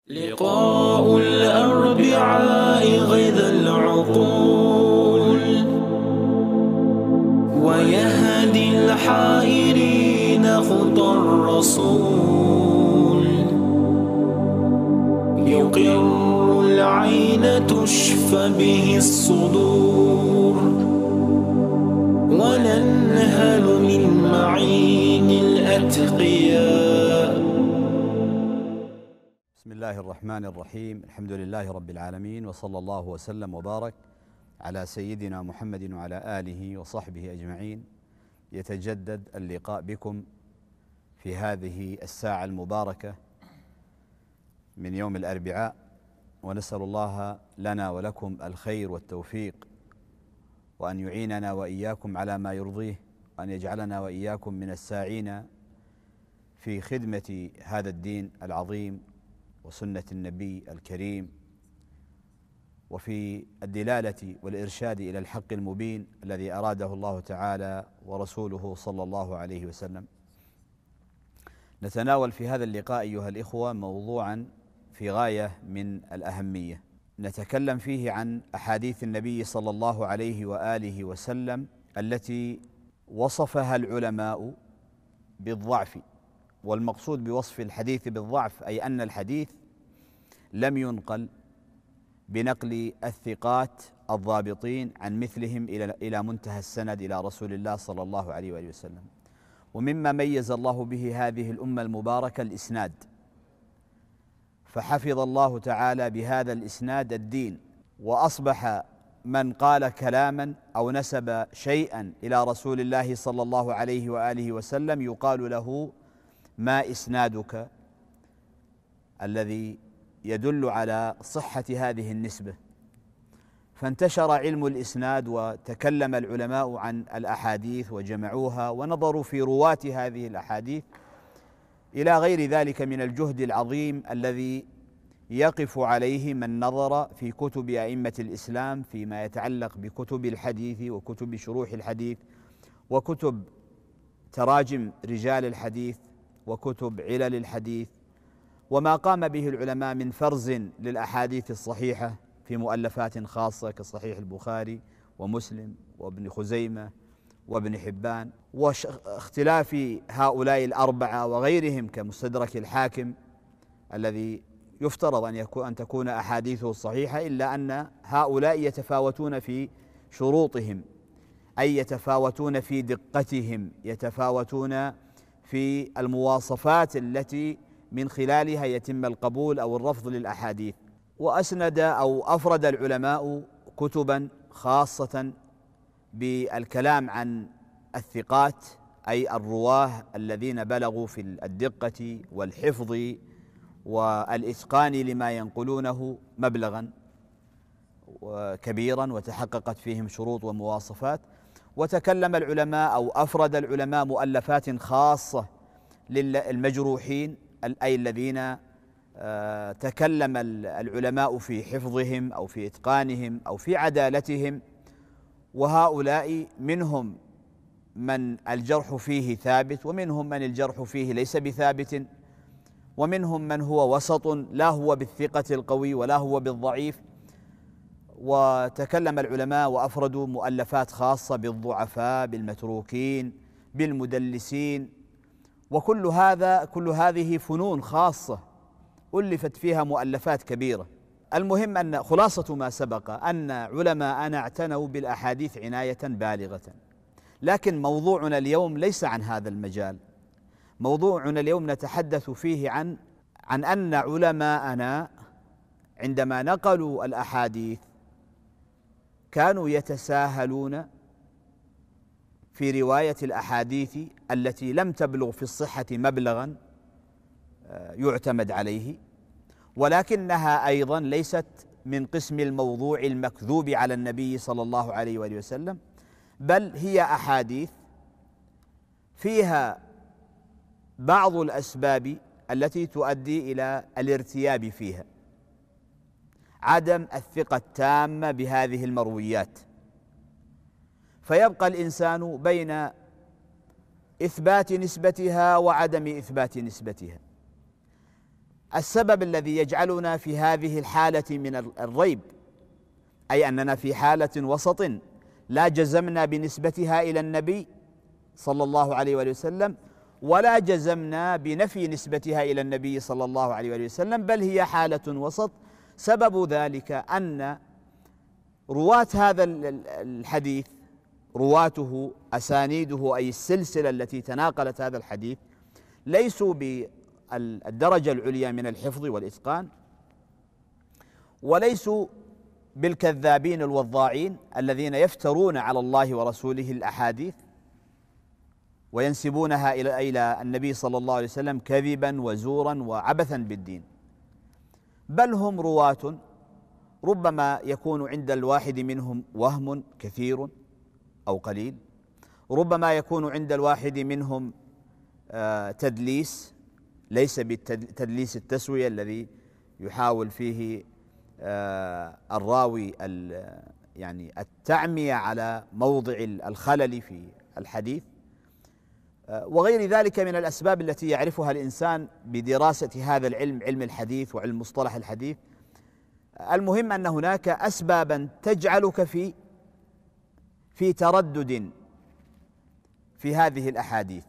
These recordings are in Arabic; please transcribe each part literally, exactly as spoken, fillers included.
لقاء الأربعاء غيظ العقول ويهدي الحائرين خطى الرسول، يقر العين تشفى به الصدور وننهل من معين الأتقياء. بسم الله الرحمن الرحيم. الحمد لله رب العالمين، وصلى الله وسلم وبارك على سيدنا محمد وعلى آله وصحبه أجمعين. يتجدد اللقاء بكم في هذه الساعة المباركة من يوم الأربعاء، ونسأل الله لنا ولكم الخير والتوفيق، وأن يعيننا وإياكم على ما يرضيه، وأن يجعلنا وإياكم من الساعين في خدمة هذا الدين العظيم وسنة النبي الكريم، وفي الدلالة والإرشاد إلى الحق المبين الذي أراده الله تعالى ورسوله صلى الله عليه وسلم. نتناول في هذا اللقاء أيها الإخوة موضوعا في غاية من الأهمية، نتكلم فيه عن أحاديث النبي صلى الله عليه وآله وسلم التي وصفها العلماء بالضعف. والمقصود بوصف الحديث بالضعف أي أن الحديث لم ينقل بنقل الثقات الضابطين عن مثلهم إلى إلى منتهى السند إلى رسول الله صلى الله عليه وآله وسلم. ومما ميز الله به هذه الأمة المباركة الإسناد، فحفظ الله تعالى بهذا الإسناد الدين، وأصبح من قال كلاما أو نسب شيئا إلى رسول الله صلى الله عليه وآله وسلم يقال له ما إسنادك، الذي يدل على صحة هذه النسبة. فانتشر علم الإسناد، وتكلم العلماء عن الأحاديث وجمعوها ونظروا في رواة هذه الأحاديث، إلى غير ذلك من الجهد العظيم الذي يقف عليه من نظر في كتب أئمة الإسلام فيما يتعلق بكتب الحديث وكتب شروح الحديث وكتب تراجم رجال الحديث وكتب علل الحديث، وما قام به العلماء من فرز للأحاديث الصحيحة في مؤلفات خاصة كصحيح البخاري ومسلم وابن خزيمة وابن حبان، واختلاف هؤلاء الأربعة وغيرهم كمستدرك الحاكم الذي يفترض أن يكون أن تكون أحاديثه صحيحة، إلا أن هؤلاء يتفاوتون في شروطهم، أي يتفاوتون في دقتهم، يتفاوتون في المواصفات التي من خلالها يتم القبول أو الرفض للأحاديث. وأسند أو أفرد العلماء كتبا خاصة بالكلام عن الثقات، أي الرواه الذين بلغوا في الدقة والحفظ والإتقان لما ينقلونه مبلغا كبيرا وتحققت فيهم شروط ومواصفات. وتكلم العلماء أو أفرد العلماء مؤلفات خاصة للمجروحين، أي الذين تكلم العلماء في حفظهم أو في إتقانهم أو في عدالتهم، وهؤلاء منهم من الجرح فيه ثابت، ومنهم من الجرح فيه ليس بثابت، ومنهم من هو وسط، لا هو بالثقة القوي ولا هو بالضعيف. وتكلم العلماء وأفردوا مؤلفات خاصة بالضعفاء، بالمتروكين، بالمدلسين، وكل هذا كل هذه فنون خاصة ألفت فيها مؤلفات كبيرة. المهم أن خلاصة ما سبق أن علماءنا اعتنوا بالأحاديث عناية بالغة، لكن موضوعنا اليوم ليس عن هذا المجال. موضوعنا اليوم نتحدث فيه عن عن أن علماءنا عندما نقلوا الأحاديث كانوا يتساهلون في رواية الأحاديث التي لم تبلغ في الصحة مبلغا يعتمد عليه، ولكنها أيضا ليست من قسم الموضوع المكذوب على النبي صلى الله عليه وآله وسلم، بل هي أحاديث فيها بعض الأسباب التي تؤدي إلى الارتياب فيها، عدم الثقة التامة بهذه المرويات، فيبقى الإنسان بين إثبات نسبتها وعدم إثبات نسبتها. السبب الذي يجعلنا في هذه الحالة من الريب، أي أننا في حالة وسط لا جزمنا بنسبتها إلى النبي صلى الله عليه وآله وسلم، ولا جزمنا بنفي نسبتها إلى النبي صلى الله عليه وآله وسلم، بل هي حالة وسط. سبب ذلك أن رواة هذا الحديث، رواته أسانيده أي السلسلة التي تناقلت هذا الحديث، ليسوا بالدرجة العليا من الحفظ والإتقان، وليسوا بالكذابين الوضاعين الذين يفترون على الله ورسوله الأحاديث وينسبونها إلى إلى النبي صلى الله عليه وسلم كذبا وزورا وعبثا بالدين، بل هم رواة ربما يكون عند الواحد منهم وهم كثير أو قليل، ربما يكون عند الواحد منهم تدليس ليس بالتدليس التسوية الذي يحاول فيه الراوي يعني التعمية على موضع الخلل في الحديث، وغير ذلك من الأسباب التي يعرفها الإنسان بدراسة هذا العلم، علم الحديث وعلم مصطلح الحديث. المهم أن هناك أسبابا تجعلك في في تردد في هذه الأحاديث.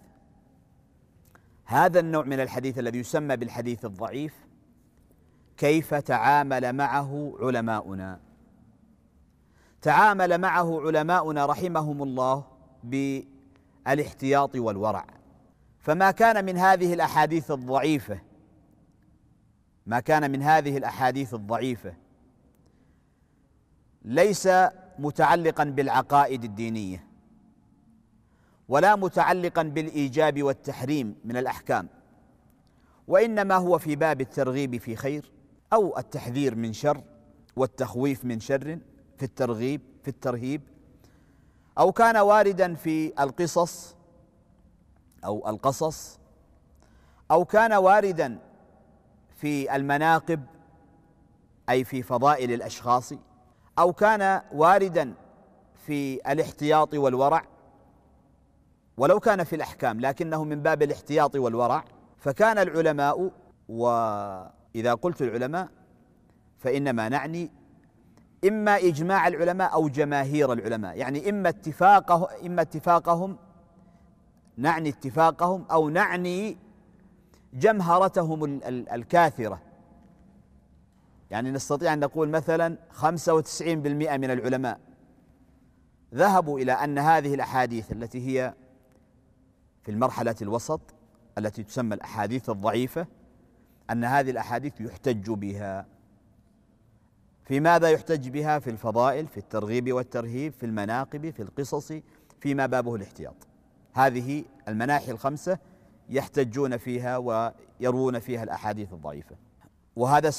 هذا النوع من الحديث الذي يسمى بالحديث الضعيف كيف تعامل معه علماؤنا؟ تعامل معه علماؤنا رحمهم الله بالاحتياط والورع، فما كان من هذه الأحاديث الضعيفة ما كان من هذه الأحاديث الضعيفة ليس متعلقا بالعقائد الدينية، ولا متعلقا بالإيجاب والتحريم من الأحكام، وإنما هو في باب الترغيب في خير أو التحذير من شر والتخويف من شر، في الترغيب في الترهيب، أو كان واردا في القصص أو القصص، أو كان واردا في المناقب أي في فضائل الأشخاص، أو كان واردا في الاحتياط والورع، ولو كان في الأحكام لكنه من باب الاحتياط والورع. فكان العلماء، وإذا قلت العلماء فإنما نعني إما إجماع العلماء أو جماهير العلماء، يعني إما اتفاقه إما اتفاقهم نعني اتفاقهم أو نعني جمهرتهم الكاثرة. يعني نستطيع أن نقول مثلا خمسة وتسعين بالمئة من العلماء ذهبوا إلى أن هذه الأحاديث التي هي في المرحلة الوسط التي تسمى الأحاديث الضعيفة، أن هذه الأحاديث يحتج بها. في ماذا يحتج بها؟ في الفضائل، في الترغيب والترهيب، في المناقب، في القصص، فيما بابه الاحتياط. هذه المناحي الخمسة يحتجون فيها ويروون فيها الأحاديث الضعيفة، وهذا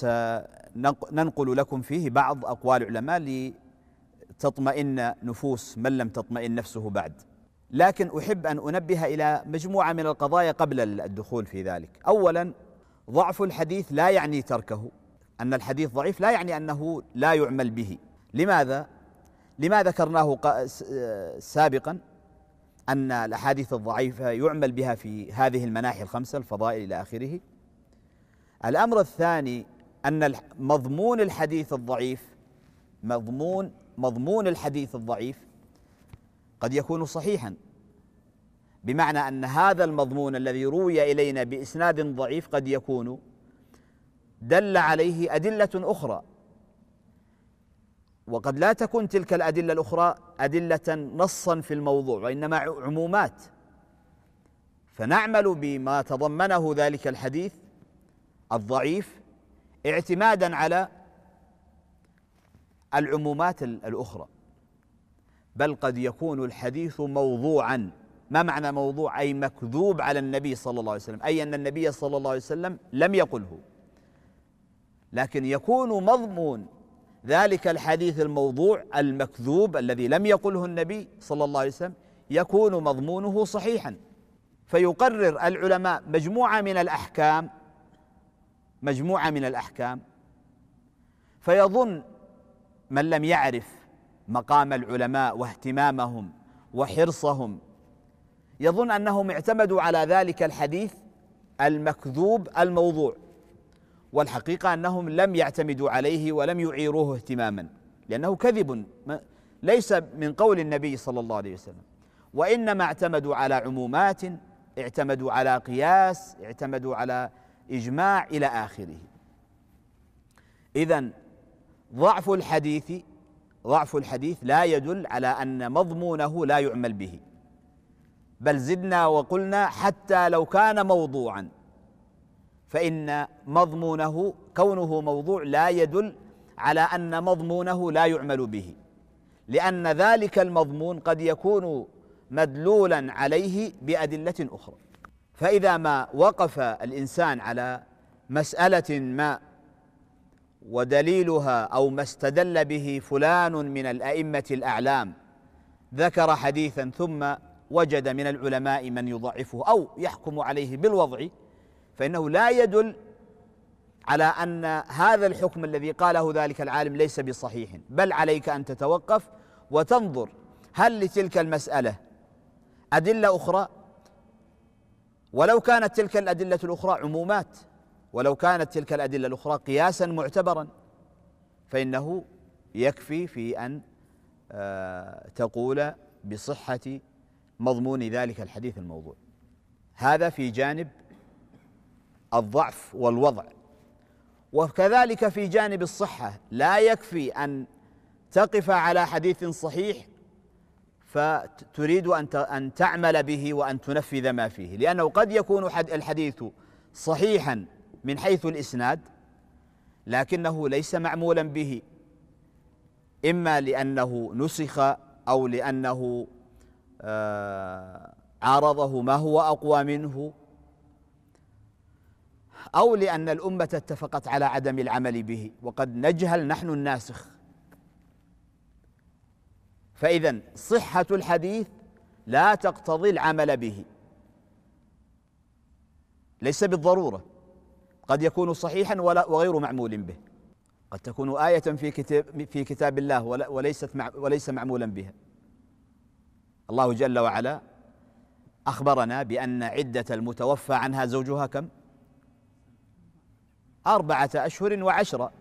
سننقل لكم فيه بعض أقوال العلماء لتطمئن نفوس من لم تطمئن نفسه بعد. لكن أحب أن أنبه إلى مجموعة من القضايا قبل الدخول في ذلك. أولا، ضعف الحديث لا يعني تركه، أن الحديث ضعيف لا يعني أنه لا يعمل به. لماذا؟ لما ذكرناه سابقا أن الأحاديث الضعيفة يعمل بها في هذه المناحي الخمسة، الفضائل إلى آخره. الأمر الثاني أن مضمون الحديث الضعيف مضمون مضمون الحديث الضعيف قد يكون صحيحا، بمعنى أن هذا المضمون الذي روي إلينا بإسناد ضعيف قد يكون دل عليه أدلة أخرى، وقد لا تكون تلك الأدلة الأخرى أدلة نصا في الموضوع، وإنما عمومات، فنعمل بما تضمنه ذلك الحديث الضعيف اعتمادا على العمومات الأخرى. بل قد يكون الحديث موضوعا. ما معنى موضوع؟ أي مكذوب على النبي صلى الله عليه وسلم، أي أن النبي صلى الله عليه وسلم لم يقله، لكن يكون مضمون ذلك الحديث الموضوع المكذوب الذي لم يقله النبي صلى الله عليه وسلم يكون مضمونه صحيحا، فيقرر العلماء مجموعة من الأحكام مجموعة من الأحكام فيظن من لم يعرف مقام العلماء واهتمامهم وحرصهم يظن أنهم اعتمدوا على ذلك الحديث المكذوب الموضوع، والحقيقة أنهم لم يعتمدوا عليه ولم يعيروه اهتماما، لأنه كذب ليس من قول النبي صلى الله عليه وسلم، وإنما اعتمدوا على عمومات، اعتمدوا على قياس، اعتمدوا على إجماع إلى آخره. إذن ضعف الحديث ضعف الحديث لا يدل على أن مضمونه لا يعمل به، بل زدنا وقلنا حتى لو كان موضوعا فإن مضمونه كونه موضوع لا يدل على أن مضمونه لا يعمل به، لأن ذلك المضمون قد يكون مدلولا عليه بأدلة أخرى. فإذا ما وقف الإنسان على مسألة ما ودليلها أو ما استدل به فلان من الأئمة الأعلام ذكر حديثا ثم وجد من العلماء من يضعفه أو يحكم عليه بالوضع، فإنه لا يدل على أن هذا الحكم الذي قاله ذلك العالم ليس بصحيح، بل عليك أن تتوقف وتنظر هل لتلك المسألة أدلة أخرى، ولو كانت تلك الأدلة الأخرى عمومات، ولو كانت تلك الأدلة الأخرى قياسا معتبرا، فإنه يكفي في أن تقول بصحة مضمون ذلك الحديث الموضوع. هذا في جانب الضعف والوضع. وكذلك في جانب الصحة لا يكفي أن تقف على حديث صحيح فتريد أن تعمل به وأن تنفذ ما فيه، لأنه قد يكون الحديث صحيحا من حيث الإسناد لكنه ليس معمولا به، إما لأنه نسخ أو لأنه عارضه ما هو أقوى منه، أو لأن الأمة اتفقت على عدم العمل به وقد نجهل نحن الناسخ. فإذن صحة الحديث لا تقتضي العمل به، ليس بالضرورة، قد يكون صحيحا وغير معمول به، قد تكون آية في كتاب في كتاب الله وليست مع وليس معمولا بها. الله جل وعلا أخبرنا بأن عدة المتوفى عنها زوجها كم؟ أربعة أشهر وعشرة،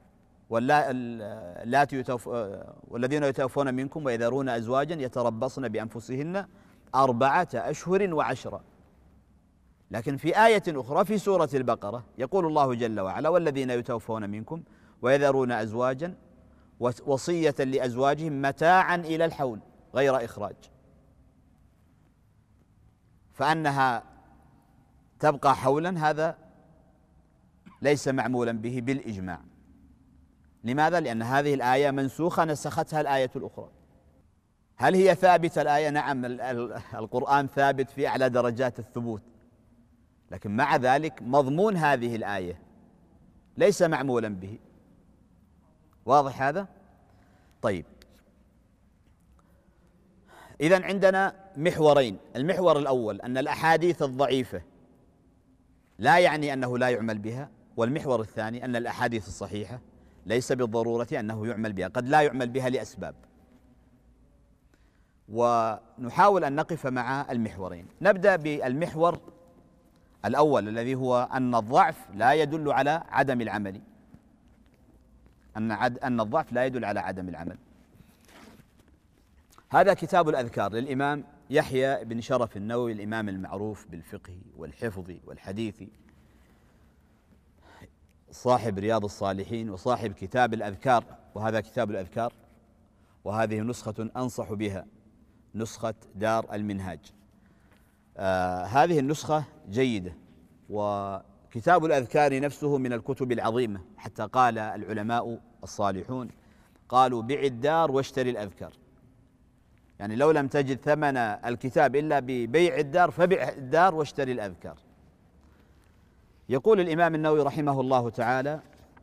والذين يتوفون منكم ويذرون أزواجا يتربصن بأنفسهن أربعة أشهر وعشرة. لكن في آية أخرى في سورة البقرة يقول الله جل وعلا: والذين يتوفون منكم ويذرون أزواجا وصية لأزواجهم متاعا إلى الحول غير إخراج، فأنها تبقى حولا هذا ليس معمولا به بالإجماع. لماذا؟ لأن هذه الآية منسوخة نسختها الآية الأخرى. هل هي ثابتة الآية؟ نعم، القرآن ثابت في أعلى درجات الثبوت، لكن مع ذلك مضمون هذه الآية ليس معمولا به. واضح هذا؟ طيب، إذن عندنا محورين. المحور الأول أن الأحاديث الضعيفة لا يعني أنه لا يعمل بها، والمحور الثاني أن الأحاديث الصحيحة ليس بالضرورة أنه يعمل بها، قد لا يعمل بها لأسباب. ونحاول أن نقف مع المحورين. نبدأ بالمحور الأول الذي هو أن الضعف لا يدل على عدم العمل، أن أن الضعف لا يدل على عدم العمل. هذا كتاب الأذكار للإمام يحيى بن شرف النووي، الإمام المعروف بالفقه والحفظ والحديث، صاحب رياض الصالحين وصاحب كتاب الأذكار. وهذا كتاب الأذكار، وهذه نسخة أنصح بها، نسخة دار المنهاج. آه هذه النسخة جيدة، وكتاب الأذكار نفسه من الكتب العظيمة، حتى قال العلماء الصالحون قالوا: بع الدار واشتري الأذكار. يعني لو لم تجد ثمن الكتاب إلا ببيع الدار فبع الدار واشتري الأذكار. يقول الإمام النووي رحمه الله تعالى: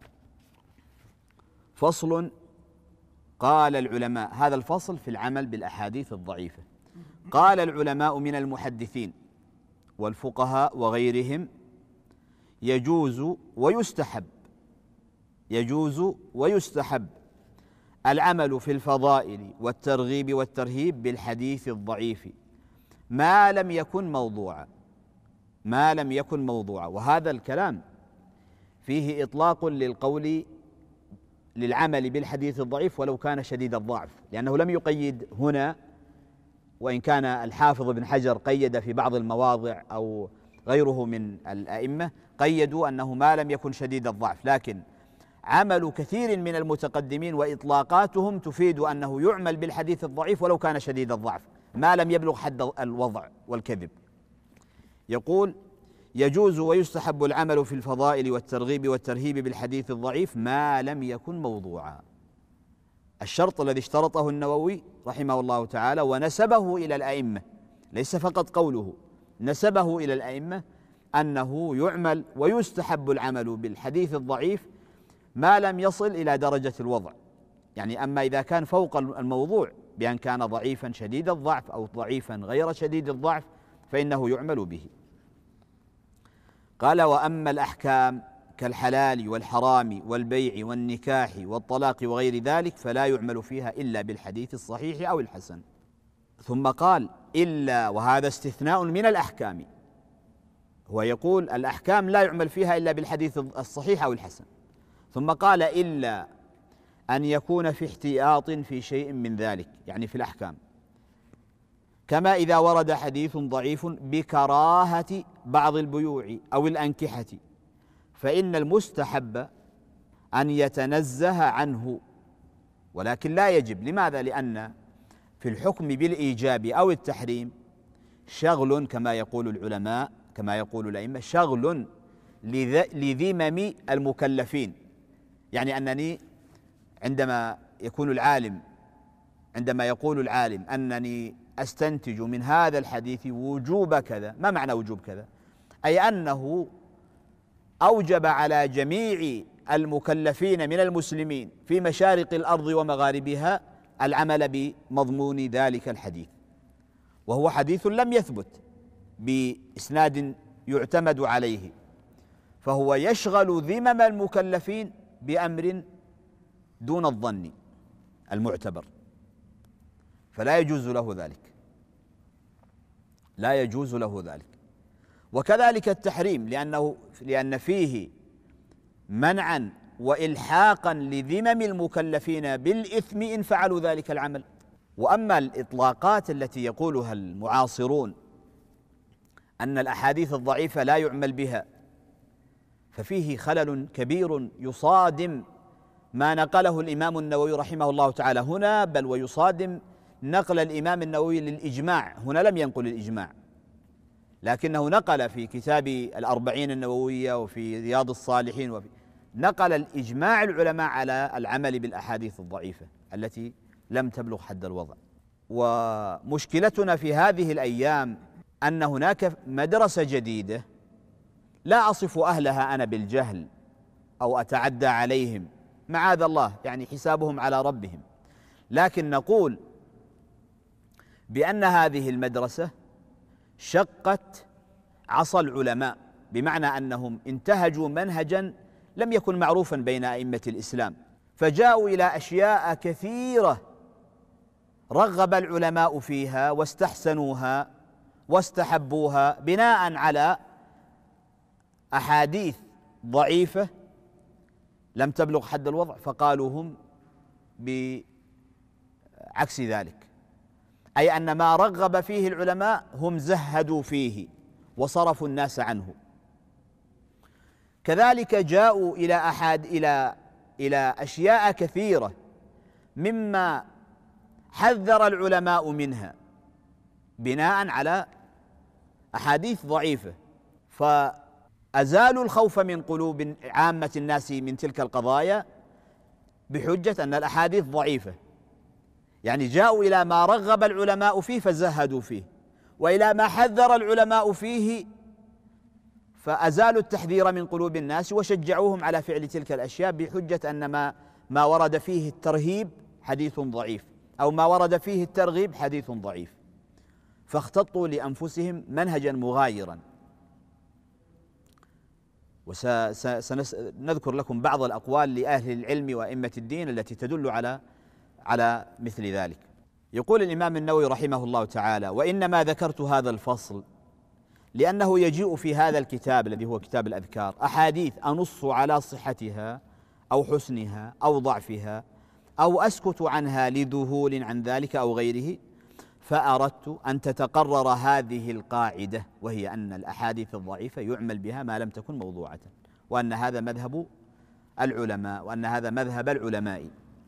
فصل. قال العلماء، هذا الفصل في العمل بالأحاديث الضعيفة. قال العلماء من المحدثين والفقهاء وغيرهم: يجوز ويستحب يجوز ويستحب العمل في الفضائل والترغيب والترهيب بالحديث الضعيف ما لم يكن موضوعا ما لم يكن موضوعا. وهذا الكلام فيه إطلاق للقول للعمل بالحديث الضعيف ولو كان شديد الضعف، لأنه لم يقيد هنا، وإن كان الحافظ ابن حجر قيد في بعض المواضع أو غيره من الأئمة قيدوا أنه ما لم يكن شديد الضعف، لكن عمل كثير من المتقدمين وإطلاقاتهم تفيد أنه يعمل بالحديث الضعيف ولو كان شديد الضعف ما لم يبلغ حد الوضع والكذب. يقول: يجوز ويستحب العمل في الفضائل والترغيب والترهيب بالحديث الضعيف ما لم يكن موضوعا. الشرط الذي اشترطه النووي رحمه الله تعالى ونسبه إلى الأئمة، ليس فقط قوله، نسبه إلى الأئمة، أنه يعمل ويستحب العمل بالحديث الضعيف ما لم يصل إلى درجة الوضع، يعني أما إذا كان فوق الموضوع بأن كان ضعيفا شديد الضعف أو ضعيفا غير شديد الضعف فإنه يعمل به. قال: وأما الأحكام كالحلال والحرام والبيع والنكاح والطلاق وغير ذلك فلا يعمل فيها إلا بالحديث الصحيح أو الحسن. ثم قال: إلا، وهذا استثناء من الأحكام، هو يقول الأحكام لا يعمل فيها إلا بالحديث الصحيح أو الحسن، ثم قال: إلا أن يكون في احتياط في شيء من ذلك، يعني في الأحكام، كما إذا ورد حديث ضعيف بكراهة بعض البيوع أو الأنكحة فإن المستحب أن يتنزه عنه، ولكن لا يجب. لماذا؟ لأن في الحكم بالإيجاب أو التحريم شغل، كما يقول العلماء كما يقول الأئمة، شغل لذمم المكلفين، يعني أنني عندما يكون العالم عندما يقول العالم أنني أستنتج من هذا الحديث وجوب كذا، ما معنى وجوب كذا؟ أي أنه أوجب على جميع المكلفين من المسلمين في مشارق الأرض ومغاربها العمل بمضمون ذلك الحديث، وهو حديث لم يثبت بإسناد يعتمد عليه، فهو يشغل ذمم المكلفين بأمر دون الظن المعتبر، فلا يجوز له ذلك، لا يجوز له ذلك. وكذلك التحريم، لأنه لأن فيه منعا وإلحاقا لذمم المكلفين بالإثم إن فعلوا ذلك العمل. وأما الإطلاقات التي يقولها المعاصرون أن الأحاديث الضعيفة لا يعمل بها، ففيه خلل كبير يصادم ما نقله الإمام النووي رحمه الله تعالى هنا، بل ويصادم نقل الإمام النووي للإجماع. هنا لم ينقل الإجماع، لكنه نقل في كتاب الأربعين النووية وفي رياض الصالحين وفي نقل الإجماع العلماء على العمل بالأحاديث الضعيفة التي لم تبلغ حد الوضع. ومشكلتنا في هذه الأيام أن هناك مدرسة جديدة لا أصف أهلها أنا بالجهل أو أتعدى عليهم، معاذ الله، يعني حسابهم على ربهم، لكن نقول بأن هذه المدرسة شقت عصا العلماء، بمعنى أنهم انتهجوا منهجا لم يكن معروفا بين أئمة الإسلام، فجاءوا إلى أشياء كثيرة رغب العلماء فيها واستحسنوها واستحبوها بناء على أحاديث ضعيفة لم تبلغ حد الوضع، فقالوا هم بعكس ذلك، أي أن ما رغب فيه العلماء هم زهدوا فيه وصرفوا الناس عنه. كذلك جاءوا إلى أحد إلى إلى أشياء كثيرة مما حذر العلماء منها بناء على أحاديث ضعيفة، فأزالوا الخوف من قلوب عامة الناس من تلك القضايا بحجة أن الأحاديث ضعيفة، يعني جاءوا إلى ما رغب العلماء فيه فزهدوا فيه، وإلى ما حذر العلماء فيه فأزالوا التحذير من قلوب الناس وشجعوهم على فعل تلك الأشياء بحجة أن ما ما ورد فيه الترهيب حديث ضعيف أو ما ورد فيه الترغيب حديث ضعيف، فاختطوا لأنفسهم منهجا مغايرا. وسنذكر لكم بعض الأقوال لأهل العلم وأئمة الدين التي تدل على على مثل ذلك. يقول الإمام النووي رحمه الله تعالى: وإنما ذكرت هذا الفصل لأنه يجيء في هذا الكتاب الذي هو كتاب الأذكار أحاديث أنص على صحتها أو حسنها أو ضعفها أو أسكت عنها لذهول عن ذلك أو غيره، فأردت أن تتقرر هذه القاعدة، وهي أن الأحاديث الضعيفة يعمل بها ما لم تكن موضوعة، وأن هذا مذهب العلماء وأن هذا مذهب العلماء.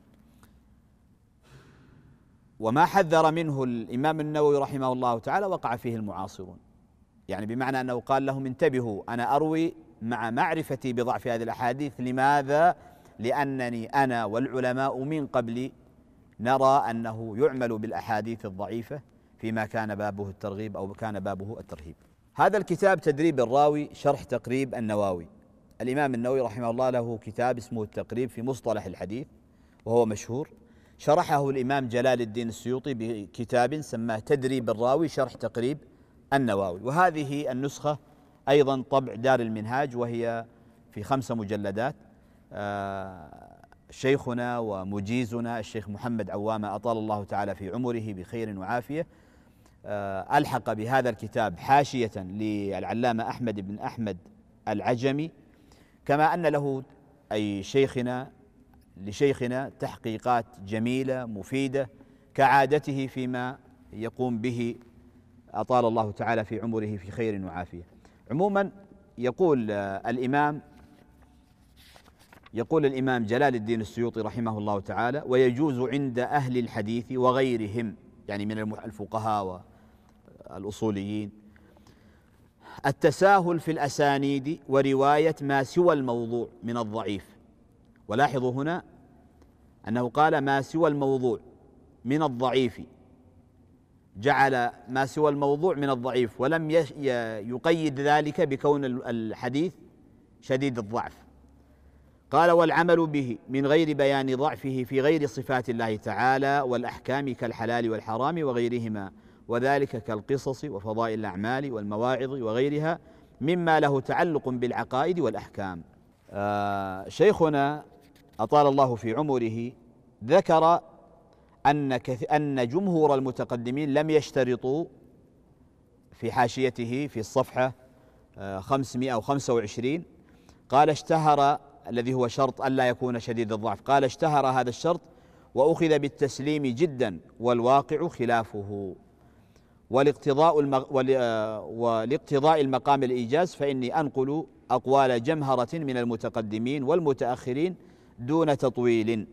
وما حذر منه الإمام النووي رحمه الله تعالى وقع فيه المعاصرون، يعني بمعنى أنه قال لهم انتبهوا، أنا أروي مع معرفتي بضعف هذه الأحاديث. لماذا؟ لأنني أنا والعلماء من قبلي نرى أنه يعمل بالأحاديث الضعيفة فيما كان بابه الترغيب أو كان بابه الترهيب. هذا الكتاب تدريب الراوي شرح تقريب النووي. الإمام النووي رحمه الله له كتاب اسمه التقريب في مصطلح الحديث وهو مشهور، شرحه الإمام جلال الدين السيوطي بكتاب سماه تدريب الراوي شرح تقريب النووي. وهذه النسخة أيضا طبع دار المنهاج وهي في خمس مجلدات. آه شيخنا ومجيزنا الشيخ محمد عوامة أطال الله تعالى في عمره بخير وعافية آه ألحق بهذا الكتاب حاشية للعلامة أحمد بن أحمد العجمي، كما أن له أي شيخنا لشيخنا تحقيقات جميلة مفيدة كعادته فيما يقوم به أطال الله تعالى في عمره في خير وعافية. عموما يقول الإمام يقول الإمام جلال الدين السيوطي رحمه الله تعالى: ويجوز عند أهل الحديث وغيرهم، يعني من الفقهاء والأصوليين، التساهل في الأسانيد ورواية ما سوى الموضوع من الضعيف. ولاحظوا هنا أنه قال ما سوى الموضوع من الضعيف، جعل ما سوى الموضوع من الضعيف ولم يقيد ذلك بكون الحديث شديد الضعف. قال: والعمل به من غير بيان ضعفه في غير صفات الله تعالى والأحكام كالحلال والحرام وغيرهما، وذلك كالقصص وفضائل الأعمال والمواعظ وغيرها مما له تعلق بالعقائد والأحكام. آه شيخنا أطال الله في عمره ذكر أن أن جمهور المتقدمين لم يشترطوا، في حاشيته في الصفحة خمسمائة وخمسة وعشرين قال: اشتهر الذي هو شرط ألا يكون شديد الضعف، قال: اشتهر هذا الشرط وأخذ بالتسليم جدا والواقع خلافه، والاقتضاء المغ... والاقتضاء المقام الإيجاز فإني أنقل أقوال جمهرة من المتقدمين والمتأخرين دون تطويل.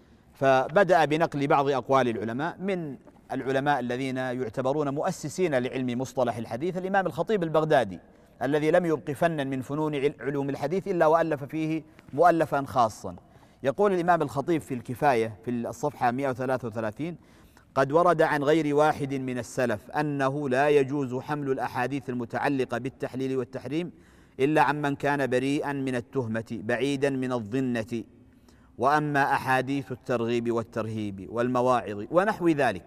فبدأ بنقل بعض أقوال العلماء، من العلماء الذين يعتبرون مؤسسين لعلم مصطلح الحديث الإمام الخطيب البغدادي الذي لم يبق فنا من فنون علوم الحديث إلا وألف فيه مؤلفا خاصا. يقول الإمام الخطيب في الكفاية في الصفحة مائة وثلاثة وثلاثين: قد ورد عن غير واحد من السلف أنه لا يجوز حمل الأحاديث المتعلقة بالتحليل والتحريم إلا عمن كان بريئا من التهمة بعيدا من الظنة، وأما أحاديث الترغيب والترهيب والمواعظ ونحو ذلك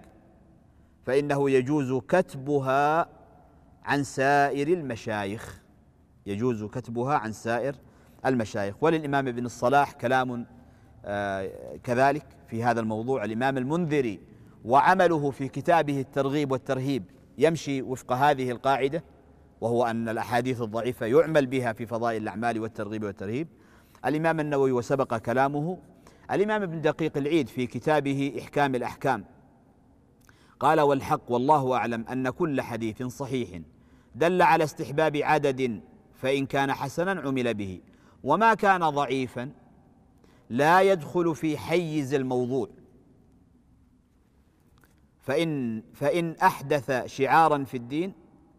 فإنه يجوز كتبها عن سائر المشايخ يجوز كتبها عن سائر المشايخ. وللإمام ابن الصلاح كلام آه كذلك في هذا الموضوع، الإمام المنذري وعمله في كتابه الترغيب والترهيب يمشي وفق هذه القاعدة، وهو أن الأحاديث الضعيفة يعمل بها في فضائل الأعمال والترغيب والترهيب. الإمام النووي وسبق كلامه. الإمام ابن دقيق العيد في كتابه إحكام الأحكام قال: والحق والله أعلم أن كل حديث صحيح دل على استحباب عدد فإن كان حسنا عمل به، وما كان ضعيفا لا يدخل في حيز الموضوع، فإن, فإن أحدث شعارا في الدين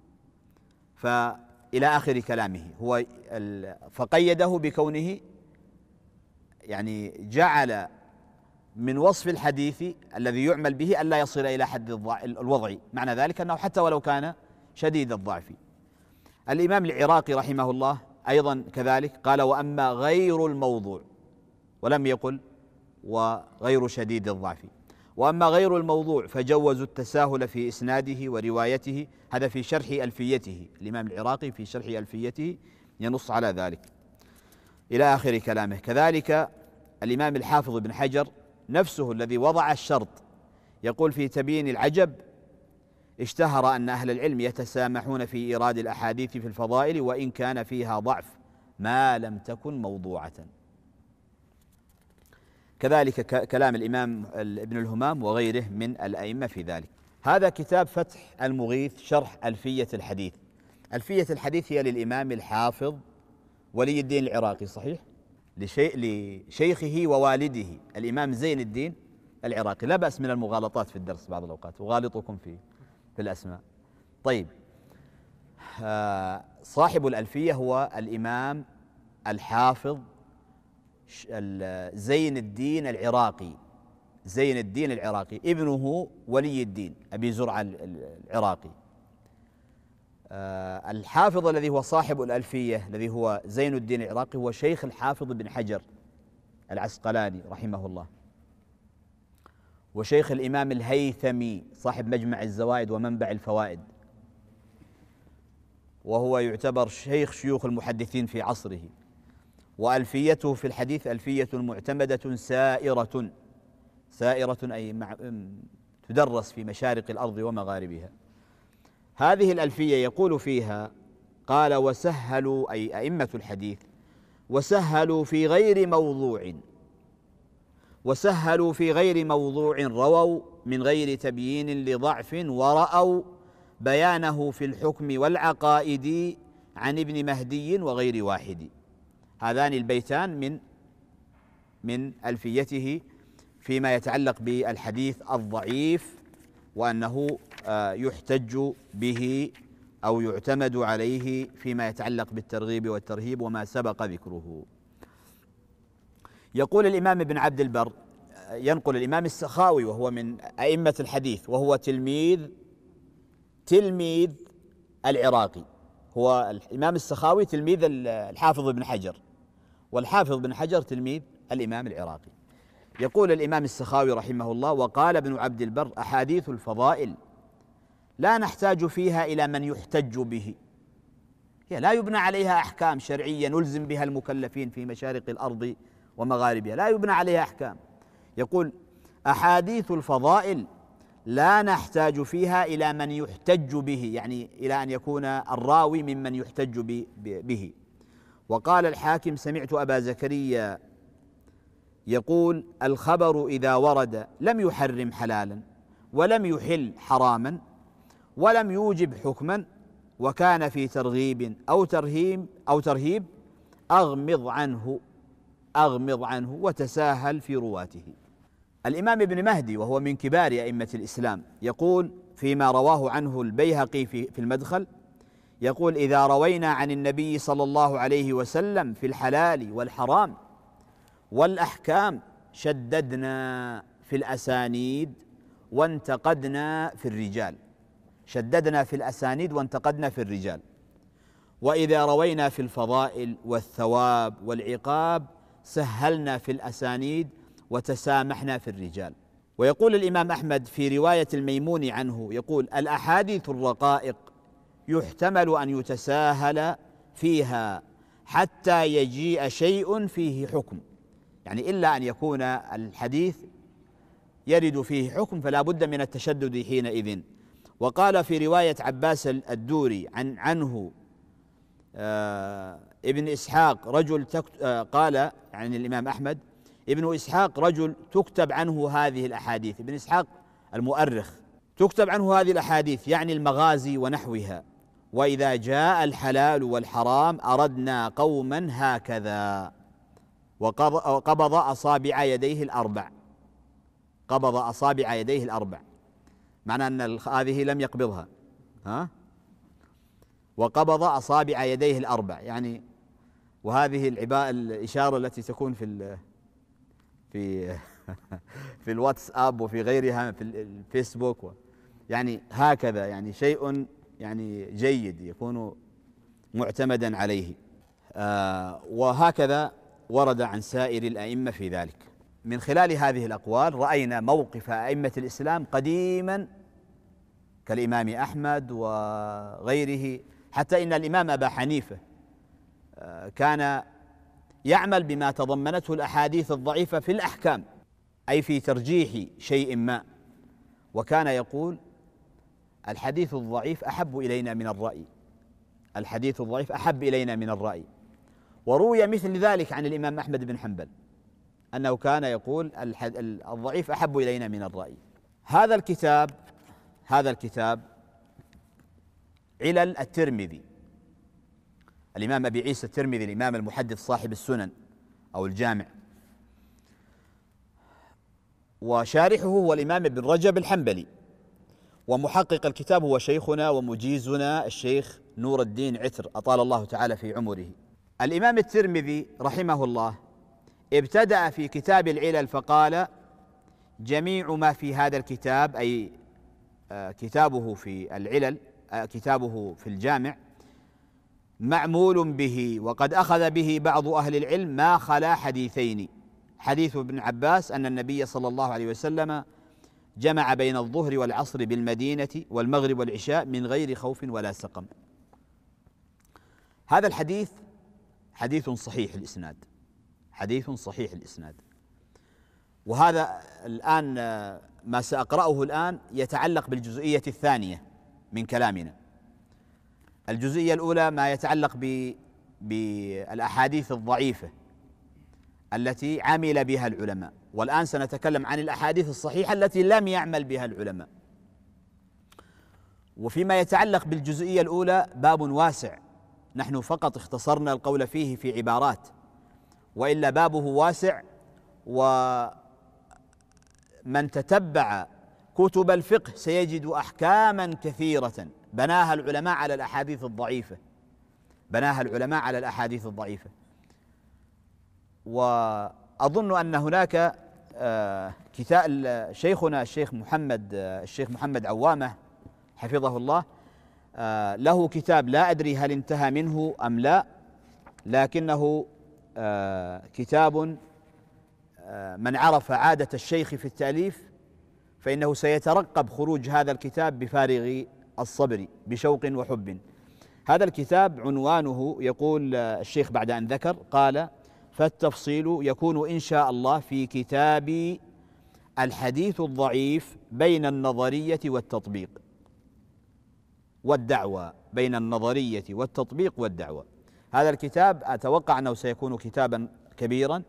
فإلى آخر كلامه. هو فقيده بكونه يعني جعل من وصف الحديث الذي يعمل به ألا يصل إلى حد الوضع، معنى ذلك أنه حتى ولو كان شديد الضعف. الإمام العراقي رحمه الله أيضا كذلك قال: وأما غير الموضوع، ولم يقل وغير شديد الضعف، وأما غير الموضوع فجوزوا التساهل في إسناده وروايته. هذا في شرح ألفيته، الإمام العراقي في شرح ألفيته ينص على ذلك إلى آخر كلامه. كذلك الإمام الحافظ بن حجر نفسه الذي وضع الشرط يقول في تبيين العجب: اشتهر أن أهل العلم يتسامحون في إيراد الأحاديث في الفضائل وإن كان فيها ضعف ما لم تكن موضوعة. كذلك كلام الإمام ابن الهمام وغيره من الأئمة في ذلك. هذا كتاب فتح المغيث شرح ألفية الحديث. ألفية الحديث هي للإمام الحافظ ولي الدين العراقي، صحيح؟ لشيء لشيخه ووالده الإمام زين الدين العراقي. لا بأس من المغالطات في الدرس بعض الأوقات، أغالطكم في في الأسماء. طيب، آه صاحب الألفية هو الإمام الحافظ زين الدين العراقي، زين الدين العراقي ابنه ولي الدين أبي زرعة العراقي. آه الحافظ الذي هو صاحب الألفية الذي هو زين الدين العراقي هو شيخ الحافظ بن حجر العسقلاني رحمه الله، وشيخ الإمام الهيثمي صاحب مجمع الزوائد ومنبع الفوائد، وهو يعتبر شيخ شيوخ المحدثين في عصره. وألفيته في الحديث ألفية معتمدة سائرة، سائرة أي مع تدرس في مشارق الأرض ومغاربها. هذه الألفية يقول فيها قال: وسهلوا، أي أئمة الحديث، وسهلوا في غير موضوع، وسهلوا في غير موضوع رووا من غير تبيين لضعف، ورأوا بيانه في الحكم والعقائد عن ابن مهدي وغير واحد. هذان البيتان من من ألفيته فيما يتعلق بالحديث الضعيف، وأنه يحتج به أو يعتمد عليه فيما يتعلق بالترغيب والترهيب وما سبق ذكره. يقول الإمام ابن عبد البر، ينقل الإمام السخاوي وهو من أئمة الحديث وهو تلميذ تلميذ العراقي، هو الإمام السخاوي تلميذ الحافظ ابن حجر، والحافظ ابن حجر تلميذ الإمام العراقي. يقول الإمام السخاوي رحمه الله: وقال ابن عبد البر: أحاديث الفضائل لا نحتاج فيها إلى من يحتج به، هي لا يبنى عليها أحكام شرعية نلزم بها المكلفين في مشارق الأرض ومغاربها، لا يبنى عليها أحكام. يقول: أحاديث الفضائل لا نحتاج فيها إلى من يحتج به، يعني إلى أن يكون الراوي ممن يحتج به. وقال الحاكم: سمعت أبا زكريا يقول: الخبر إذا ورد لم يحرم حلالا ولم يحل حراما ولم يوجب حكما وكان في ترغيب أو ترهيب أو ترهيب أغمض عنه أغمض عنه وتساهل في رواته. الإمام ابن مهدي وهو من كبار أئمة الإسلام يقول فيما رواه عنه البيهقي في في المدخل، يقول: إذا روينا عن النبي صلى الله عليه وسلم في الحلال والحرام والأحكام شددنا في الأسانيد وانتقدنا في الرجال، شددنا في الأسانيد وانتقدنا في الرجال. وإذا روينا في الفضائل والثواب والعقاب سهلنا في الأسانيد وتسامحنا في الرجال. ويقول الإمام أحمد في رواية الميمون عنه، يقول: الأحاديث الرقائق يحتمل أن يتساهل فيها حتى يجيء شيء فيه حكم، يعني إلا أن يكون الحديث يرد فيه حكم فلا بد من التشدد حينئذ. وقال في رواية عباس الدوري عن عنه آه ابن إسحاق رجل آه قال يعني الإمام أحمد: ابن إسحاق رجل تكتب عنه هذه الأحاديث، ابن إسحاق المؤرخ تكتب عنه هذه الأحاديث يعني المغازي ونحوها. وإذا جاء الحلال والحرام أردنا قوما هكذا، وقبض أصابع يديه الأربع، قبض أصابع يديه الأربع، معنى أن هذه لم يقبضها، ها؟ وقبض أصابع يديه الأربع يعني، وهذه العبارة الإشارة التي تكون في في في الواتساب وفي غيرها في الفيسبوك، يعني هكذا، يعني شيء يعني جيد يكون معتمدا عليه. آه وهكذا ورد عن سائر الأئمة في ذلك. من خلال هذه الأقوال رأينا موقف أئمة الإسلام قديما كالإمام أحمد وغيره، حتى إن الإمام أبا حنيفة كان يعمل بما تضمنته الأحاديث الضعيفة في الأحكام، أي في ترجيح شيء ما، وكان يقول: الحديث الضعيف أحب إلينا من الرأي، الحديث الضعيف أحب إلينا من الرأي. وروي مثل ذلك عن الإمام أحمد بن حنبل أنه كان يقول الضعيف أحب إلينا من الرأي. هذا الكتاب هذا الكتاب علل الترمذي، الإمام أبي عيسى الترمذي الإمام المحدث صاحب السنن أو الجامع، وشارحه هو الإمام ابن رجب الحنبلي، ومحقق الكتاب هو شيخنا ومجيزنا الشيخ نور الدين عتر أطال الله تعالى في عمره. الإمام الترمذي رحمه الله ابتدأ في كتاب العلل فقال: جميع ما في هذا الكتاب، أي كتابه في العلل، كتابه في الجامع، معمول به، وقد أخذ به بعض أهل العلم ما خلا حديثين: حديث ابن عباس أن النبي صلى الله عليه وسلم جمع بين الظهر والعصر بالمدينة والمغرب والعشاء من غير خوف ولا سقم. هذا الحديث حديث صحيح الإسناد، حديث صحيح الإسناد. وهذا الآن ما سأقرأه الآن يتعلق بالجزئية الثانية من كلامنا. الجزئية الأولى ما يتعلق بالأحاديث الضعيفة التي عمل بها العلماء، والآن سنتكلم عن الأحاديث الصحيحة التي لم يعمل بها العلماء. وفيما يتعلق بالجزئية الأولى باب واسع، نحن فقط اختصرنا القول فيه في عبارات، وإلا بابه واسع، ومن تتبع كتب الفقه سيجد أحكاما كثيرة بناها العلماء على الأحاديث الضعيفة، بناها العلماء على الأحاديث الضعيفة. وأظن أن هناك كتاب شيخنا الشيخ محمد الشيخ محمد عوامة حفظه الله له كتاب، لا أدري هل انتهى منه أم لا، لكنه كتاب من عرف عادة الشيخ في التأليف فإنه سيترقب خروج هذا الكتاب بفارغ الصبر بشوق وحب. هذا الكتاب عنوانه يقول الشيخ بعد أن ذكر قال: فالتفصيل يكون إن شاء الله في كتاب الحديث الضعيف بين النظرية والتطبيق والدعوة، بين النظرية والتطبيق والدعوة. هذا الكتاب أتوقع أنه سيكون كتابا كبيرا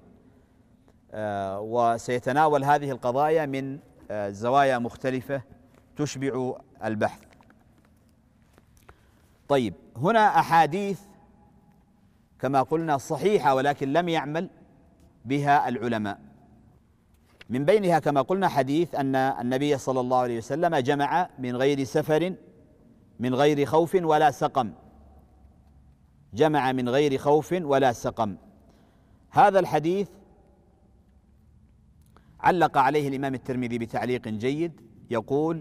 وسيتناول هذه القضايا من زوايا مختلفة تشبع البحث. طيب، هنا أحاديث كما قلنا صحيحة ولكن لم يعمل بها العلماء. من بينها كما قلنا حديث أن النبي صلى الله عليه وسلم جمع من غير سفر من غير خوف ولا سقم، جمع من غير خوف ولا سقم. هذا الحديث علق عليه الإمام الترمذي بتعليق جيد، يقول: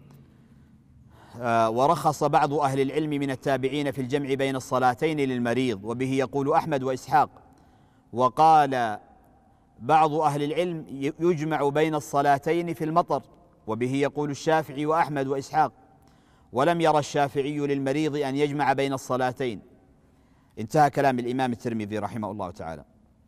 آه ورخص بعض أهل العلم من التابعين في الجمع بين الصلاتين للمريض، وبه يقول أحمد وإسحاق. وقال بعض أهل العلم يجمع بين الصلاتين في المطر، وبه يقول الشافعي وأحمد وإسحاق. ولم يرى الشافعي للمريض أن يجمع بين الصلاتين. انتهى كلام الإمام الترمذي رحمه الله تعالى.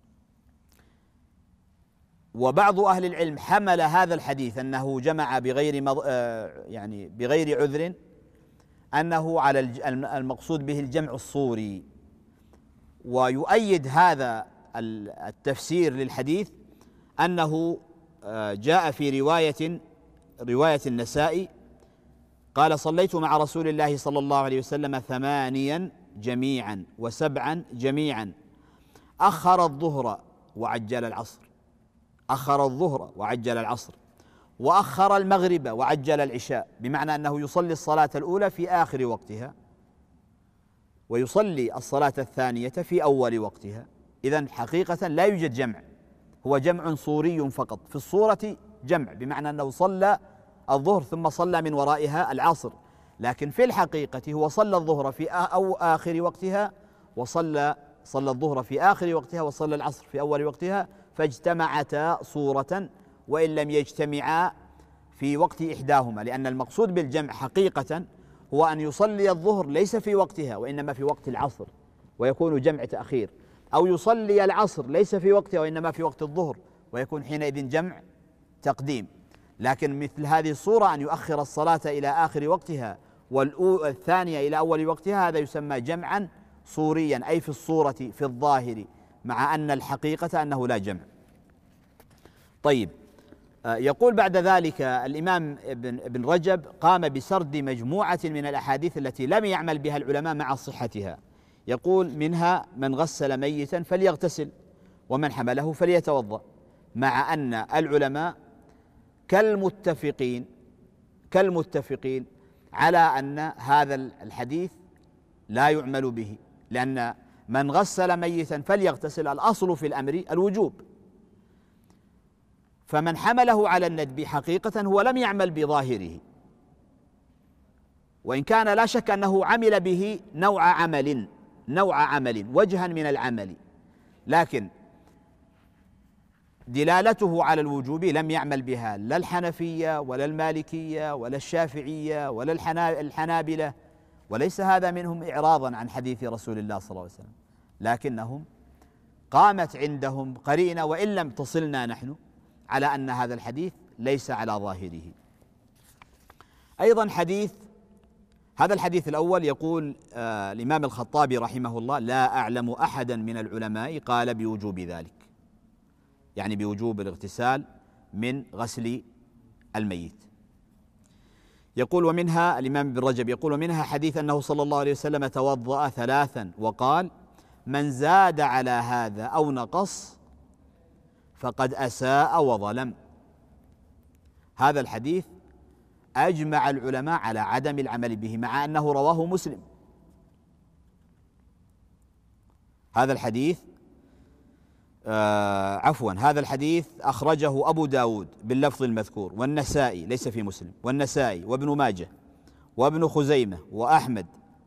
وبعض أهل العلم حمل هذا الحديث أنه جمع بغير مض... يعني بغير عذر، أنه على المقصود به الجمع الصوري. ويؤيد هذا التفسير للحديث أنه جاء في رواية رواية النسائي قال: صليت مع رسول الله صلى الله عليه وسلم ثمانيا جميعا وسبعا جميعا، أخر الظهر وعجل العصر، أخر الظهر وعجل العصر، وأخر المغرب وعجل العشاء، بمعنى أنه يصلي الصلاة الأولى في آخر وقتها ويصلي الصلاة الثانية في أول وقتها. إذن حقيقة لا يوجد جمع، هو جمع صوري فقط. في الصورة جمع بمعنى أنه صلى الظهر ثم صلى من ورائها العصر، لكن في الحقيقة هو صلى الظهر في أو آخر وقتها وصلى صلى الظهر في آخر وقتها وصلى العصر في أول وقتها، فاجتمعتا صورة وإن لم يجتمعا في وقت إحداهما، لأن المقصود بالجمع حقيقة هو أن يصلي الظهر ليس في وقتها وإنما في وقت العصر ويكون جمع تأخير، أو يصلي العصر ليس في وقتها وإنما في وقت الظهر ويكون حينئذ جمع تقديم. لكن مثل هذه الصورة أن يؤخر الصلاة إلى آخر وقتها والثانية إلى أول وقتها، هذا يسمى جمعا صوريا، أي في الصورة في الظاهر، مع أن الحقيقة أنه لا جمع. طيب، يقول بعد ذلك الإمام ابن رجب قام بسرد مجموعة من الأحاديث التي لم يعمل بها العلماء مع صحتها. يقول: منها من غسل ميتا فليغتسل، ومن حمله فليتوضأ، مع أن العلماء كالمتفقين كالمتفقين على أن هذا الحديث لا يعمل به، لأن من غسل ميتا فليغتسل الأصل في الأمر الوجوب، فمن حمله على الندب حقيقة هو لم يعمل بظاهره، وإن كان لا شك أنه عمل به نوع عمل نوع عمل وجها من العمل، لكن دلالته على الوجوب لم يعمل بها لا الحنفية ولا المالكية ولا الشافعية ولا الحنابلة، وليس هذا منهم إعراضا عن حديث رسول الله صلى الله عليه وسلم، لكنهم قامت عندهم قرينة وإن لم تصلنا نحن على أن هذا الحديث ليس على ظاهره. أيضا حديث هذا الحديث الأول يقول آه الإمام الخطابي رحمه الله: لا أعلم أحدا من العلماء قال بوجوب ذلك، يعني بوجوب الاغتسال من غسل الميت. يقول: ومنها الإمام ابن رجب يقول: ومنها حديث أنه صلى الله عليه وسلم توضأ ثلاثا وقال: من زاد على هذا أو نقص فقد أساء وظلم. هذا الحديث أجمع العلماء على عدم العمل به، مع أنه رواه مسلم. هذا الحديث آه عفوا هذا الحديث أخرجه أبو داود باللفظ المذكور، والنسائي ليس في مسلم، والنسائي وابن ماجه وابن خزيمة وأحمد،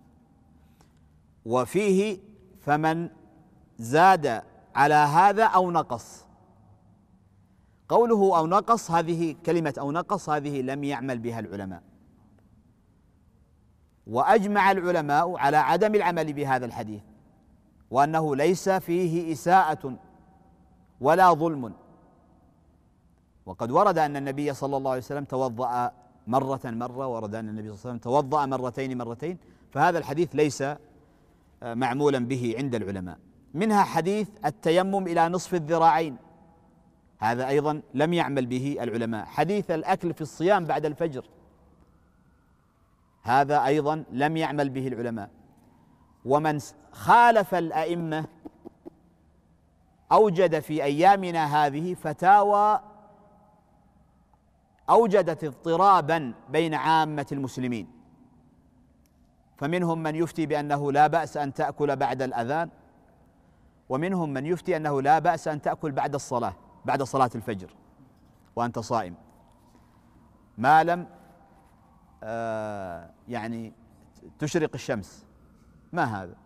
وفيه فمن زاد على هذا أو نقص. قوله أو نقص، هذه كلمة أو نقص هذه لم يعمل بها العلماء، وأجمع العلماء على عدم العمل بهذا الحديث، وأنه ليس فيه إساءة ولا ظلم. وقد ورد أن النبي صلى الله عليه وسلم توضأ مرة مرة، ورد أن النبي صلى الله عليه وسلم توضأ مرتين مرتين، فهذا الحديث ليس معمولا به عند العلماء. منها حديث التيمم إلى نصف الذراعين، هذا أيضا لم يعمل به العلماء. حديث الأكل في الصيام بعد الفجر، هذا أيضا لم يعمل به العلماء. ومن خالف الأئمة أوجد في أيامنا هذه فتاوى أوجدت اضطرابا بين عامة المسلمين، فمنهم من يفتي بأنه لا بأس أن تأكل بعد الأذان، ومنهم من يفتي أنه لا بأس أن تأكل بعد الصلاة بعد صلاة الفجر وأنت صائم، ما لم آه يعني تشرق الشمس. ما هذا؟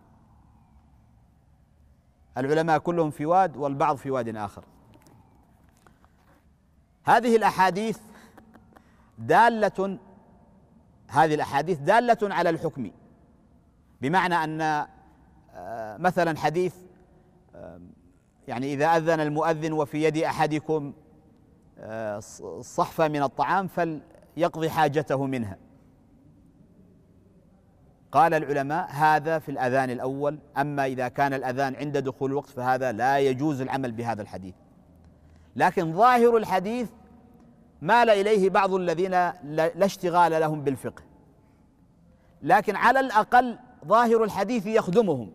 العلماء كلهم في واد والبعض في واد آخر. هذه الأحاديث دالة هذه الأحاديث دالة على الحكم، بمعنى أن مثلا حديث يعني إذا أذن المؤذن وفي يد أحدكم صحفة من الطعام فليقضي حاجته منها، قال العلماء هذا في الأذان الأول، أما إذا كان الأذان عند دخول الوقت فهذا لا يجوز العمل بهذا الحديث. لكن ظاهر الحديث مال إليه بعض الذين لا اشتغال لهم بالفقه، لكن على الأقل ظاهر الحديث يخدمهم.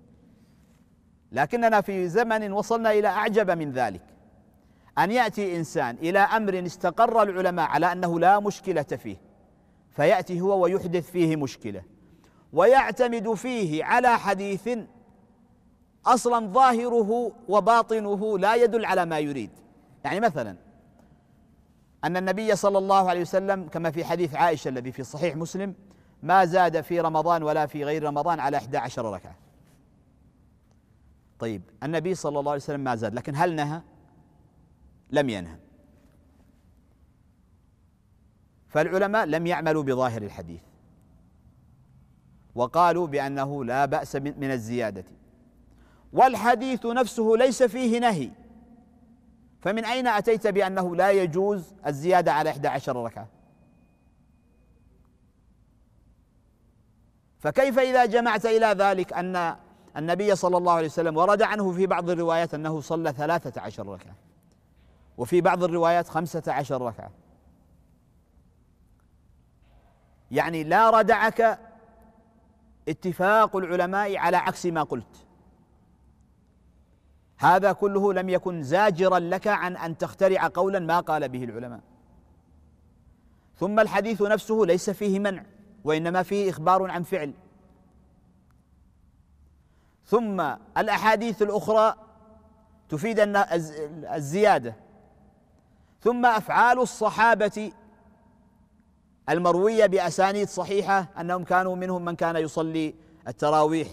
لكننا في زمن وصلنا إلى أعجب من ذلك، أن يأتي إنسان إلى أمر استقر العلماء على أنه لا مشكلة فيه، فيأتي هو ويحدث فيه مشكلة، ويعتمد فيه على حديث أصلا ظاهره وباطنه لا يدل على ما يريد. يعني مثلا أن النبي صلى الله عليه وسلم كما في حديث عائشة الذي في صحيح مسلم: ما زاد في رمضان ولا في غير رمضان على إحدى عشر ركعة. طيب، النبي صلى الله عليه وسلم ما زاد، لكن هل نهى؟ لم ينهى. فالعلماء لم يعملوا بظاهر الحديث، وقالوا بأنه لا بأس من الزيادة، والحديث نفسه ليس فيه نهي، فمن أين أتيت بأنه لا يجوز الزيادة على إحدى عشر ركعة؟ فكيف إذا جمعت إلى ذلك أن النبي صلى الله عليه وسلم ورد عنه في بعض الروايات أنه صلى ثلاثة عشر ركعة، وفي بعض الروايات خمسة عشر ركعة، يعني لا ردعك اتفاق العلماء على عكس ما قلت. هذا كله لم يكن زاجرا لك عن أن تخترع قولا ما قال به العلماء. ثم الحديث نفسه ليس فيه منع، وإنما فيه إخبار عن فعل. ثم الأحاديث الأخرى تفيد الزيادة. ثم أفعال الصحابة المروية بأسانيد صحيحة أنهم كانوا منهم من كان يصلي التراويح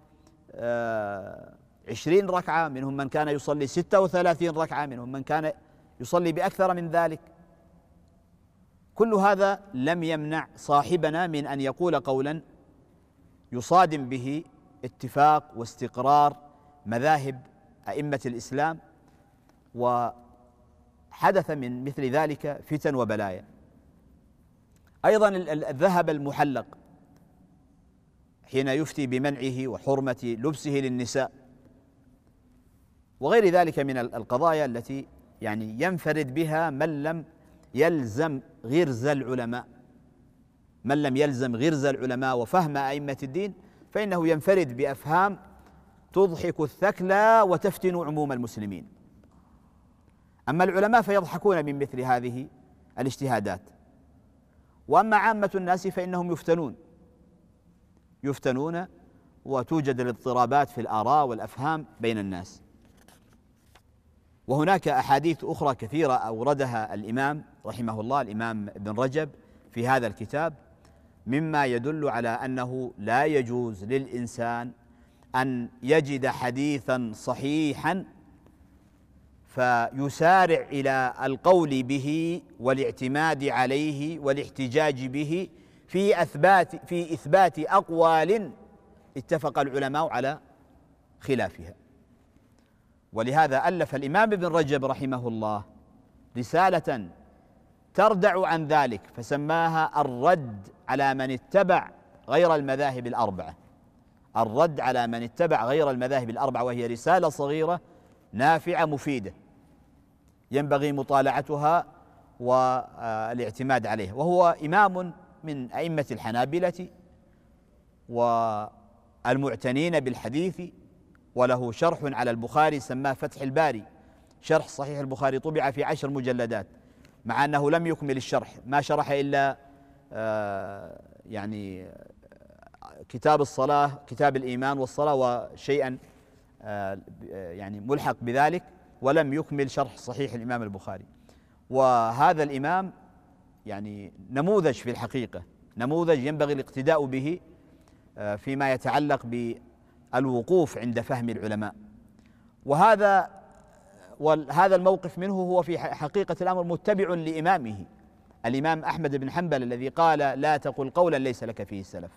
عشرين ركعة، منهم من كان يصلي ستة وثلاثين ركعة، منهم من كان يصلي بأكثر من ذلك. كل هذا لم يمنع صاحبنا من أن يقول قولا يصادم به اتفاق واستقرار مذاهب أئمة الإسلام، وحدث من مثل ذلك فتن وبلايا. أيضا الذهب المحلق حين يفتي بمنعه وحرمة لبسه للنساء وغير ذلك من القضايا التي يعني ينفرد بها من لم يلزم غرز العلماء، من لم يلزم غرز العلماء وفهم أئمة الدين فإنه ينفرد بأفهام تضحك الثكلى وتفتن عموم المسلمين. أما العلماء فيضحكون من مثل هذه الاجتهادات، وأما عامة الناس فإنهم يفتنون يفتنون وتوجد الاضطرابات في الآراء والأفهام بين الناس. وهناك أحاديث أخرى كثيرة أوردها الإمام رحمه الله الإمام ابن رجب في هذا الكتاب مما يدل على أنه لا يجوز للإنسان أن يجد حديثا صحيحا فيسارع إلى القول به والاعتماد عليه والاحتجاج به في إثبات في إثبات أقوال اتفق العلماء على خلافها. ولهذا ألف الإمام ابن رجب رحمه الله رسالة تردع عن ذلك فسماها الرد على من اتبع غير المذاهب الأربعة، الرد على من اتبع غير المذاهب الأربعة، وهي رسالة صغيرة نافعة مفيدة ينبغي مطالعتها والاعتماد عليها. وهو إمام من أئمة الحنابلة والمعتنين بالحديث، وله شرح على البخاري سماه فتح الباري، شرح صحيح البخاري طبع في عشر مجلدات، مع أنه لم يكمل الشرح، ما شرح إلا آه يعني كتاب الصلاة، كتاب الإيمان والصلاة وشيئا آه يعني ملحق بذلك، ولم يكمل شرح صحيح الإمام البخاري. وهذا الإمام يعني نموذج في الحقيقة، نموذج ينبغي الاقتداء به آه فيما يتعلق بالوقوف عند فهم العلماء. وهذا وهذا الموقف منه هو في حقيقة الأمر متبع لإمامه الإمام أحمد بن حنبل الذي قال لا تقل قولا ليس لك فيه السلف.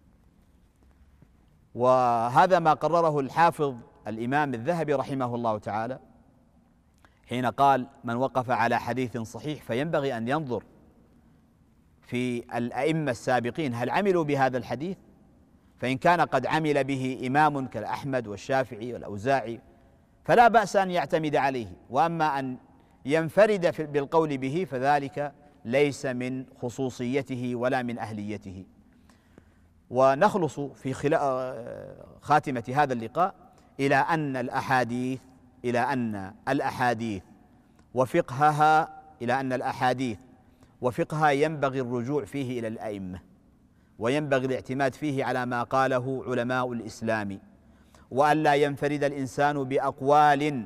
وهذا ما قرره الحافظ الإمام الذهبي رحمه الله تعالى حين قال من وقف على حديث صحيح فينبغي أن ينظر في الأئمة السابقين هل عملوا بهذا الحديث، فإن كان قد عمل به إمام كالأحمد والشافعي والأوزاعي فلا بأس أن يعتمد عليه، وأما أن ينفرد بالقول به فذلك ليس من خصوصيته ولا من أهليته. ونخلص في خاتمة هذا اللقاء إلى أن الأحاديث إلى أن الأحاديث وفقهها إلى أن الأحاديث وفقهها ينبغي الرجوع فيه إلى الأئمة، وينبغي الاعتماد فيه على ما قاله علماء الإسلام، وأن لا ينفرد الإنسان بأقوال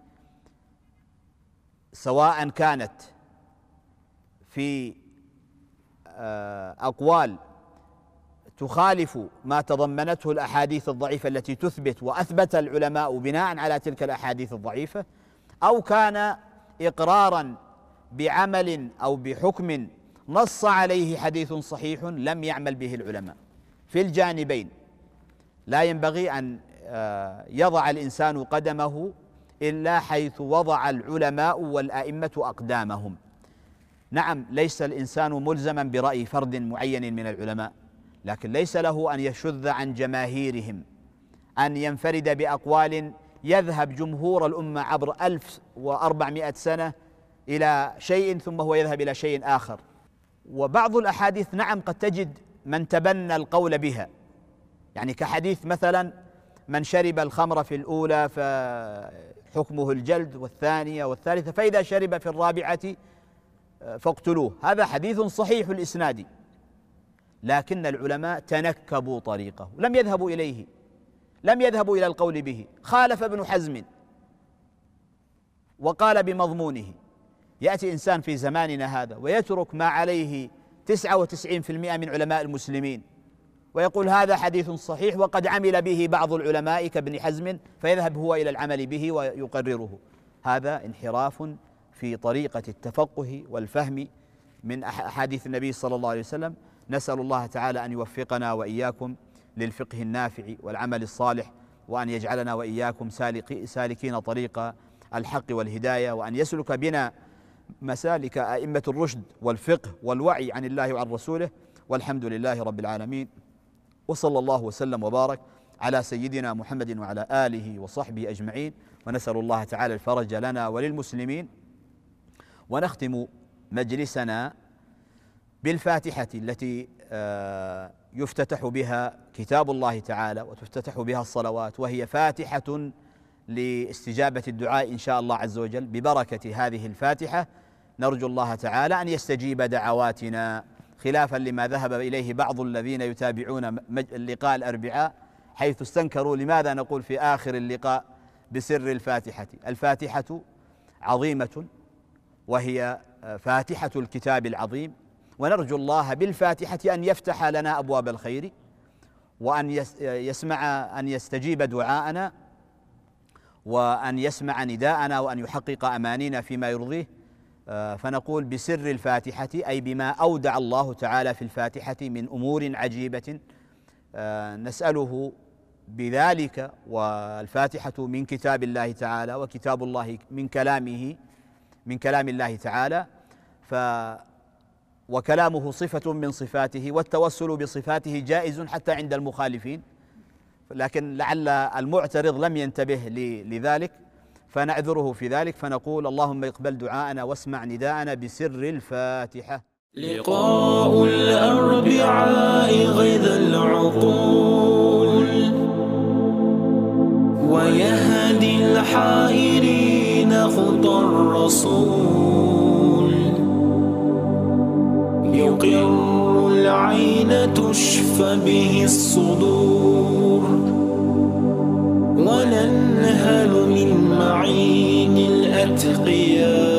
سواء كانت في أقوال تخالف ما تضمنته الأحاديث الضعيفة التي تثبت وأثبت العلماء بناء على تلك الأحاديث الضعيفة، أو كان إقرارا بعمل أو بحكم نص عليه حديث صحيح لم يعمل به العلماء. في الجانبين لا ينبغي أن يضع الإنسان قدمه إلا حيث وضع العلماء والأئمة أقدامهم. نعم، ليس الإنسان ملزما برأي فرد معين من العلماء، لكن ليس له أن يشذ عن جماهيرهم، أن ينفرد بأقوال يذهب جمهور الأمة عبر ألف وأربعمائة سنة إلى شيء ثم هو يذهب إلى شيء آخر. وبعض الأحاديث نعم قد تجد من تبنى القول بها، يعني كحديث مثلا من شرب الخمر في الأولى فحكمه الجلد، والثانية والثالثة، فإذا شرب في الرابعة فاقتلوه. هذا حديث صحيح الإسناد، لكن العلماء تنكبوا طريقه، لم يذهبوا إليه، لم يذهبوا إلى القول به. خالف ابن حزم وقال بمضمونه. يأتي إنسان في زماننا هذا ويترك ما عليه تسعة وتسعين بالمئة من علماء المسلمين ويقول هذا حديث صحيح وقد عمل به بعض العلماء كابن حزم، فيذهب هو إلى العمل به ويقرره. هذا انحراف في طريقة التفقه والفهم من أحاديث النبي صلى الله عليه وسلم. نسأل الله تعالى أن يوفقنا وإياكم للفقه النافع والعمل الصالح، وأن يجعلنا وإياكم سالكين طريق الحق والهداية، وأن يسلك بنا مسالك أئمة الرشد والفقه والوعي عن الله وعن رسوله. والحمد لله رب العالمين، وصلى الله وسلم وبارك على سيدنا محمد وعلى آله وصحبه أجمعين، ونسأل الله تعالى الفرج لنا وللمسلمين. ونختم مجلسنا بالفاتحة التي يفتتح بها كتاب الله تعالى وتفتتح بها الصلوات، وهي فاتحة لاستجابة الدعاء إن شاء الله عز وجل. ببركة هذه الفاتحة نرجو الله تعالى أن يستجيب دعواتنا، خلافا لما ذهب إليه بعض الذين يتابعون اللقاء الأربعاء، حيث استنكروا لماذا نقول في آخر اللقاء بسر الفاتحة. الفاتحة عظيمة وهي فاتحة الكتاب العظيم، ونرجو الله بالفاتحة أن يفتح لنا أبواب الخير، وأن يسمع أن يستجيب دعاءنا، وأن يسمع نداءنا، وأن يحقق أمانينا فيما يرضيه. فنقول بسر الفاتحة، أي بما أودع الله تعالى في الفاتحة من أمور عجيبة نسأله بذلك. والفاتحة من كتاب الله تعالى، وكتاب الله من كلامه من كلام الله تعالى، ف وكلامه صفة من صفاته، والتوسل بصفاته جائز حتى عند المخالفين، لكن لعل المعترض لم ينتبه لذلك فنعذره في ذلك. فنقول اللهم اقبل دعاءنا واسمع نداءنا بسر الفاتحة. لقاء الأربعاء غيظ العقول، ويهدي الحائرين خطى الرسول، يقر العين تشفى به الصدور، وننهل من معين الأتقياء